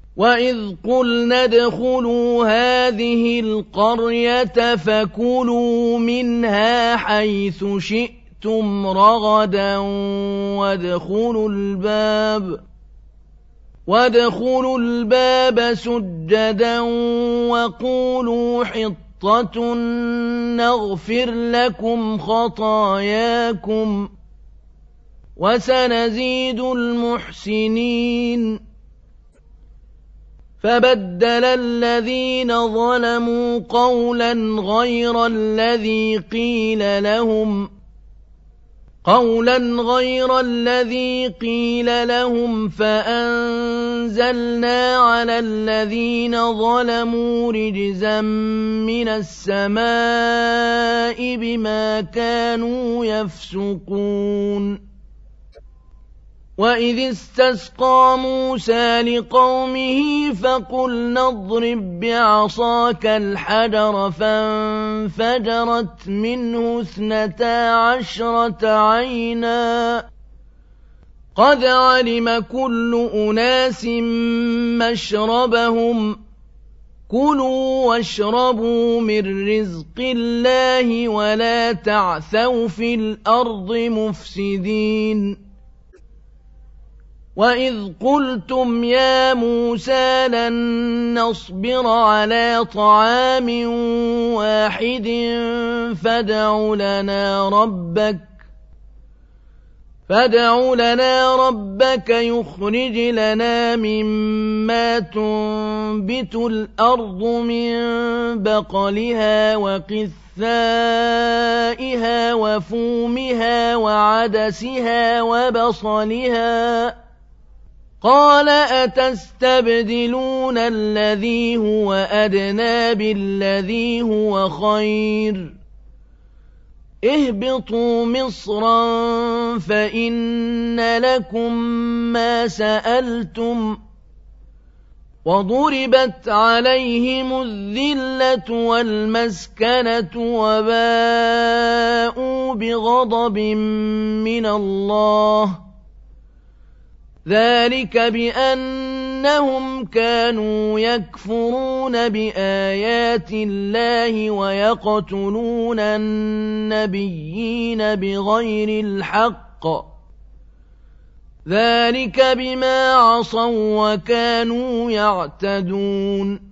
وَإِذْ قُلْنَا ادْخُلُوا هَٰذِهِ الْقَرْيَةَ فَكُلُوا مِنْهَا حَيْثُ شِئْتُمْ رَغَدًا وَادْخُلُوا الْبَابَ سُجَّدًا وَقُولُوا حِطَّةٌ نَّغْفِرْ لَكُمْ خَطَايَاكُمْ وَسَنَزِيدُ الْمُحْسِنِينَ فَبَدَّلَ الَّذِينَ ظَلَمُوا قَوْلًا غَيْرَ الَّذِي قِيلَ لَهُمْ فَأَنزَلْنَا عَلَى الَّذِينَ ظَلَمُوا رِجْزًا مِّنَ السَّمَاءِ بِمَا كَانُوا يَفْسُقُونَ وَإِذِ اسْتَسْقَىٰ مُوسَىٰ لِقَوْمِهِ فَقُلْنَا اضْرِب بِّعَصَاكَ الْحَجَرَ فَانفَجَرَتْ مِنْهُ 12 عَيْنًا ۖ قَدْ عَلِمَ كُلُّ أُنَاسٍ مَّشْرَبَهُمْ ۖ كُلُوا وَاشْرَبُوا مِن رِّزْقِ اللَّهِ وَلَا تَعْثَوْا فِي الْأَرْضِ مُفْسِدِينَ وَإِذْ قُلْتُمْ يَا مُوسَىٰ لَن نَّصْبِرَ عَلَىٰ طَعَامٍ وَاحِدٍ فَادْعُ لَنَا رَبَّكَ يُخْرِجْ لَنَا مِمَّا تُنبِتُ الْأَرْضُ مِن بَقْلِهَا وَقِثَّائِهَا وَفُومِهَا وَعَدَسِهَا وَبَصَلِهَا ۖ قَالَ أَتَسْتَبْدِلُونَ الَّذِي هُوَ أَدْنَىٰ بِالَّذِي هُوَ خَيْرٌ ۖ اهْبِطُوا مِصْرًا فَإِنَّ لَكُم مَّا سَأَلْتُمْ ۗ وَضُرِبَتْ عَلَيْهِمُ الذِّلَّةُ وَالْمَسْكَنَةُ وَبَاءُوا بِغَضَبٍ مِّنَ اللَّهِ ۗ ذَٰلِكَ بِأَنَّهُمْ كَانُوا يَكْفُرُونَ بِآيَاتِ اللَّهِ وَيَقْتُلُونَ النَّبِيِّينَ بِغَيْرِ الْحَقِّ ۗ ذَٰلِكَ بِمَا عَصَوا وَّكَانُوا يَعْتَدُونَ